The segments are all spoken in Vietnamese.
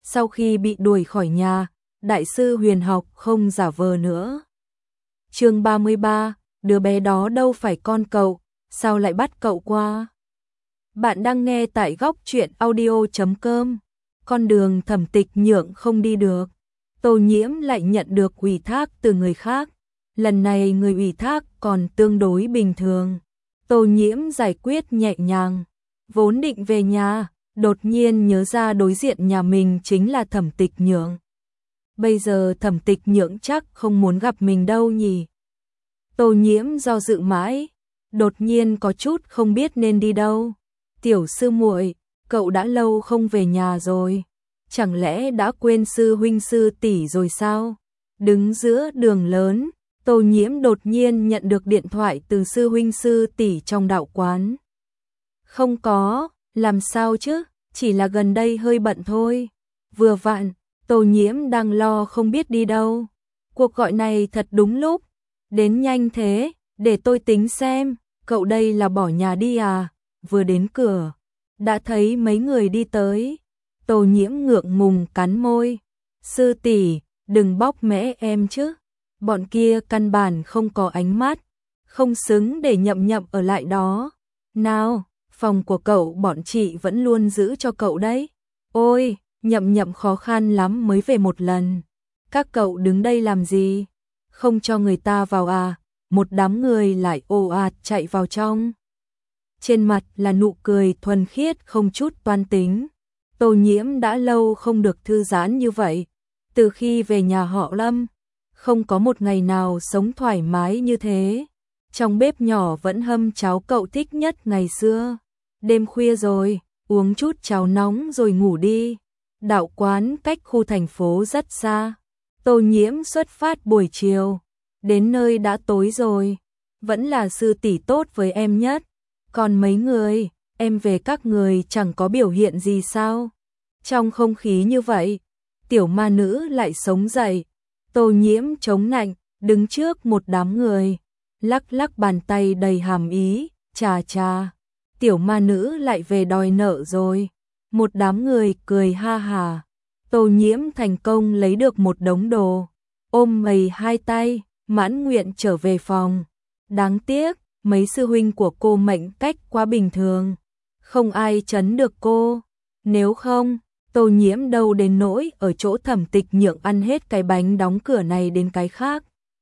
Sau khi bị đuổi khỏi nhà, đại sư huyền học không giả vờ nữa. Chương 33, đứa bé đó đâu phải con cậu, sao lại bắt cậu qua? Bạn đang nghe tại góc truyện audio.com. Con đường Thẩm Tịch Nhượng không đi được. Tô Nhiễm lại nhận được ủy thác từ người khác. Lần này người ủy thác còn tương đối bình thường. Tô Nhiễm giải quyết nhẹ nhàng. Vốn định về nhà, đột nhiên nhớ ra đối diện nhà mình chính là Thẩm Tịch Nhượng. Bây giờ Thẩm Tịch Nhượng chắc không muốn gặp mình đâu nhỉ. Tô Nhiễm do dự mãi, đột nhiên có chút không biết nên đi đâu. Tiểu sư muội, cậu đã lâu không về nhà rồi. Chẳng lẽ đã quên sư huynh sư tỷ rồi sao? Đứng giữa đường lớn, Tô Nhiễm đột nhiên nhận được điện thoại từ sư huynh sư tỷ trong đạo quán. Không có, làm sao chứ, chỉ là gần đây hơi bận thôi. Vừa vặn, Tô Nhiễm đang lo không biết đi đâu. Cuộc gọi này thật đúng lúc. Đến nhanh thế, để tôi tính xem, cậu đây là bỏ nhà đi à? Vừa đến cửa, đã thấy mấy người đi tới. Tô Nhiễm ngượng ngùng cắn môi. Sư tỷ, đừng bóc mẽ em chứ. Bọn kia căn bản không có ánh mắt, không xứng để Nhậm Nhậm ở lại đó. Nào, phòng của cậu bọn chị vẫn luôn giữ cho cậu đấy. Ôi, Nhậm Nhậm khó khăn lắm mới về một lần. Các cậu đứng đây làm gì? Không cho người ta vào à? Một đám người lại ồ ạt chạy vào trong. Trên mặt là nụ cười thuần khiết không chút toan tính. Tô Nhiễm đã lâu không được thư giãn như vậy. Từ khi về nhà họ Lâm, không có một ngày nào sống thoải mái như thế. Trong bếp nhỏ vẫn hâm cháo cậu thích nhất ngày xưa. Đêm khuya rồi, uống chút cháo nóng rồi ngủ đi. Đạo quán cách khu thành phố rất xa. Tô Nhiễm xuất phát buổi chiều. Đến nơi đã tối rồi. Vẫn là sư tỷ tốt với em nhất. Còn mấy người, em về các người chẳng có biểu hiện gì sao? Trong không khí như vậy, tiểu ma nữ lại sống dậy. Tô Nhiễm chống nạnh, đứng trước một đám người, lắc lắc bàn tay đầy hàm ý, chà chà, tiểu ma nữ lại về đòi nợ rồi. Một đám người cười ha hà. Tô Nhiễm thành công lấy được một đống đồ, ôm mầy hai tay, mãn nguyện trở về phòng. Đáng tiếc, mấy sư huynh của cô mệnh cách quá bình thường, không ai trấn được cô. Nếu không, Tô Nhiễm đâu đến nỗi ở chỗ Thẩm Tịch Nhượng ăn hết cái bánh đóng cửa này đến cái khác.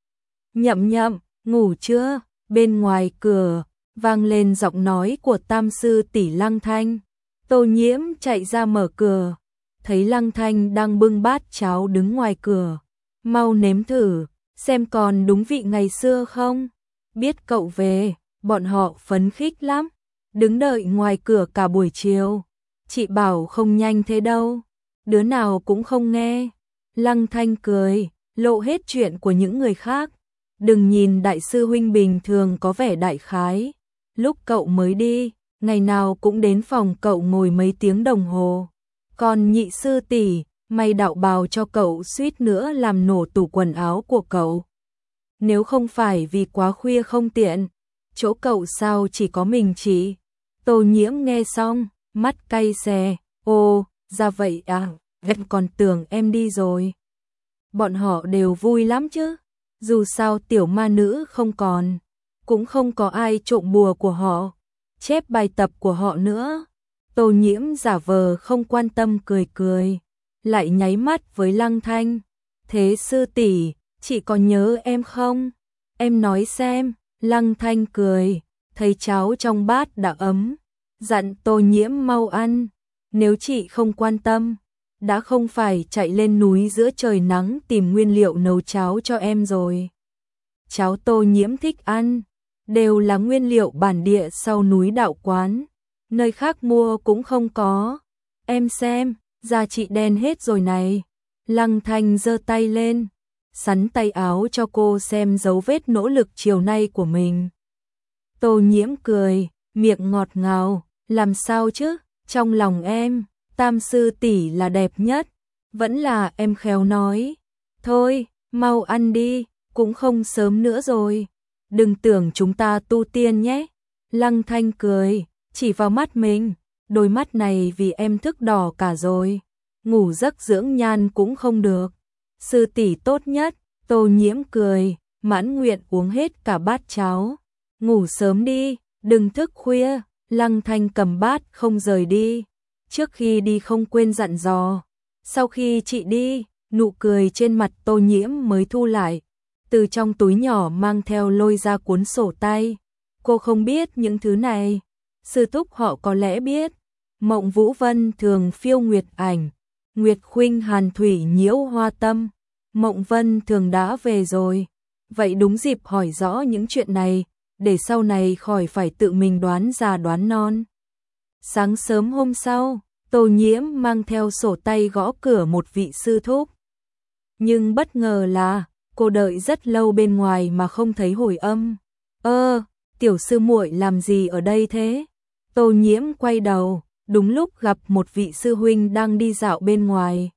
Nhậm Nhậm, ngủ chưa? Bên ngoài cửa vang lên giọng nói của tam sư tỷ Lăng Thanh. Tô Nhiễm chạy ra mở cửa, thấy Lăng Thanh đang bưng bát cháo đứng ngoài cửa. Mau nếm thử, xem còn đúng vị ngày xưa không? Biết cậu về, bọn họ phấn khích lắm, đứng đợi ngoài cửa cả buổi chiều. Chị bảo không nhanh thế đâu, đứa nào cũng không nghe. Lăng Thanh cười, lộ hết chuyện của những người khác. Đừng nhìn đại sư huynh bình thường có vẻ đại khái. Lúc cậu mới đi, ngày nào cũng đến phòng cậu ngồi mấy tiếng đồng hồ. Còn nhị sư tỷ, may đạo bào cho cậu suýt nữa làm nổ tủ quần áo của cậu. Nếu không phải vì quá khuya không tiện, chỗ cậu sao chỉ có mình chị? Tô Nhiễm nghe xong, mắt cay xè. Ồ, ra vậy à, em còn tưởng em đi rồi. Bọn họ đều vui lắm chứ. Dù sao tiểu ma nữ không còn, cũng không có ai trộm bùa của họ, chép bài tập của họ nữa. Tô Nhiễm giả vờ không quan tâm cười cười, lại nháy mắt với Lăng Thanh. Thế sư tỷ, chị có nhớ em không? Em nói xem. Lăng Thanh cười, thấy cháo trong bát đã ấm, dặn Tô Nhiễm mau ăn. Nếu chị không quan tâm, đã không phải chạy lên núi giữa trời nắng tìm nguyên liệu nấu cháo cho em rồi. Cháo Tô Nhiễm thích ăn, đều là nguyên liệu bản địa sau núi đạo quán, nơi khác mua cũng không có. Em xem, da chị đen hết rồi này. Lăng Thanh giơ tay lên, sắn tay áo cho cô xem dấu vết nỗ lực chiều nay của mình. Tô Nhiễm cười, miệng ngọt ngào, làm sao chứ, trong lòng em, tam sư tỷ là đẹp nhất, vẫn là em khéo nói. Thôi, mau ăn đi, cũng không sớm nữa rồi, đừng tưởng chúng ta tu tiên nhé. Lăng Thanh cười, chỉ vào mắt mình, đôi mắt này vì em thức đỏ cả rồi. ngủ giấc dưỡng nhan cũng không được. Sư tỷ tốt nhất, Tô Nhiễm cười, mãn nguyện uống hết cả bát cháo. Ngủ sớm đi, đừng thức khuya. Lăng Thanh cầm bát không rời đi. Trước khi đi không quên dặn dò. Sau khi chị đi, nụ cười trên mặt Tô Nhiễm mới thu lại. Từ trong túi nhỏ mang theo lôi ra cuốn sổ tay. Cô không biết những thứ này. Sư thúc họ có lẽ biết. Mộng Vũ Vân thường phiêu nguyệt ảnh. Nguyệt khuynh hàn thủy nhiễu hoa tâm. Mộng Vân thường đã về rồi. Vậy đúng dịp hỏi rõ những chuyện này, để sau này khỏi phải tự mình đoán già đoán non. Sáng sớm hôm sau, Tô Nhiễm mang theo sổ tay gõ cửa một vị sư thúc. Nhưng bất ngờ là, cô đợi rất lâu bên ngoài mà không thấy hồi âm. Tiểu sư muội làm gì ở đây thế? Tô Nhiễm quay đầu, đúng lúc gặp một vị sư huynh đang đi dạo bên ngoài.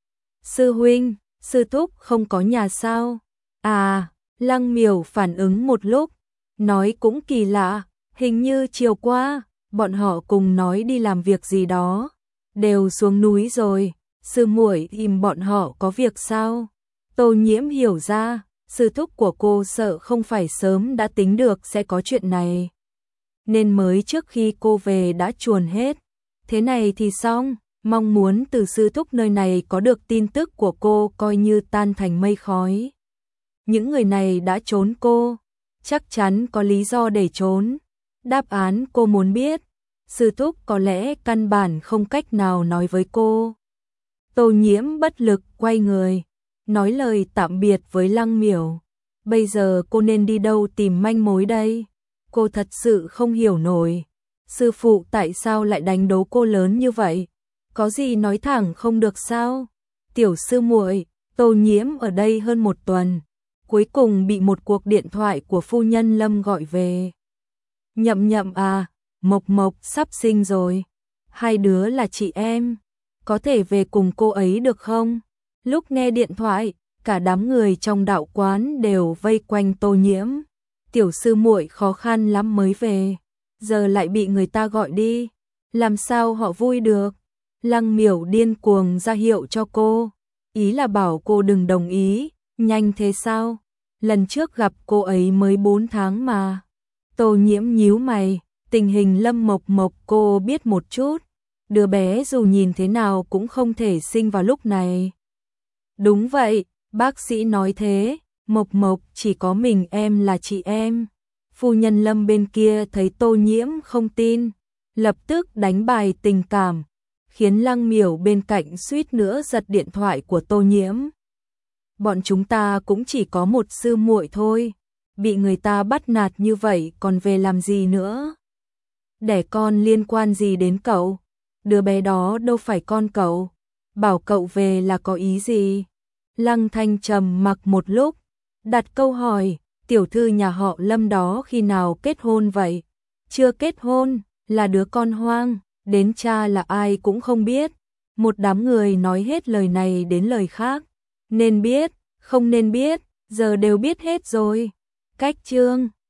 Sư huynh, sư thúc không có nhà sao? À, Lăng Miểu phản ứng một lúc, nói cũng kỳ lạ, hình như chiều qua, bọn họ cùng nói đi làm việc gì đó, đều xuống núi rồi, sư muội tìm bọn họ có việc sao? Tô Nhiễm hiểu ra, sư thúc của cô sợ không phải sớm đã tính được sẽ có chuyện này, nên mới trước khi cô về đã chuồn hết. Thế này thì xong, mong muốn từ sư thúc nơi này có được tin tức của cô coi như tan thành mây khói. Những người này đã trốn cô, chắc chắn có lý do để trốn. Đáp án cô muốn biết, sư thúc có lẽ căn bản không cách nào nói với cô. Tô Nhiễm bất lực quay người, nói lời tạm biệt với Lăng Miểu. Bây giờ cô nên đi đâu tìm manh mối đây? Cô thật sự không hiểu nổi. Sư phụ tại sao lại đánh đố cô lớn như vậy? Có gì nói thẳng không được sao? Tiểu sư muội, Tô Nhiễm ở đây hơn một tuần. Cuối cùng bị một cuộc điện thoại của phu nhân Lâm gọi về. Nhậm Nhậm à, Mộc Mộc sắp sinh rồi. Hai đứa là chị em. Có thể về cùng cô ấy được không? Lúc nghe điện thoại, cả đám người trong đạo quán đều vây quanh Tô Nhiễm. Tiểu sư muội khó khăn lắm mới về, giờ lại bị người ta gọi đi, làm sao họ vui được? Lăng Miểu điên cuồng ra hiệu cho cô, ý là bảo cô đừng đồng ý, nhanh thế sao? Lần trước gặp cô ấy mới 4 tháng mà. Tô Nhiễm nhíu mày, tình hình Lâm Mộc Mộc cô biết một chút, đứa bé dù nhìn thế nào cũng không thể sinh vào lúc này. Đúng vậy, bác sĩ nói thế, Mộc Mộc chỉ có mình em là chị em. Phu nhân Lâm bên kia thấy Tô Nhiễm không tin, lập tức đánh bài tình cảm, khiến Lăng Miểu bên cạnh suýt nữa giật điện thoại của Tô Nhiễm. Bọn chúng ta cũng chỉ có một sư muội thôi, bị người ta bắt nạt như vậy còn về làm gì nữa? Đẻ con liên quan gì đến cậu? Đứa bé đó đâu phải con cậu, bảo cậu về là có ý gì? Lăng Thanh trầm mặc một lúc, đặt câu hỏi, tiểu thư nhà họ Lâm đó khi nào kết hôn vậy? Chưa kết hôn, là đứa con hoang, đến cha là ai cũng không biết. Một đám người nói hết lời này đến lời khác, nên biết, không nên biết, giờ đều biết hết rồi. Cách chương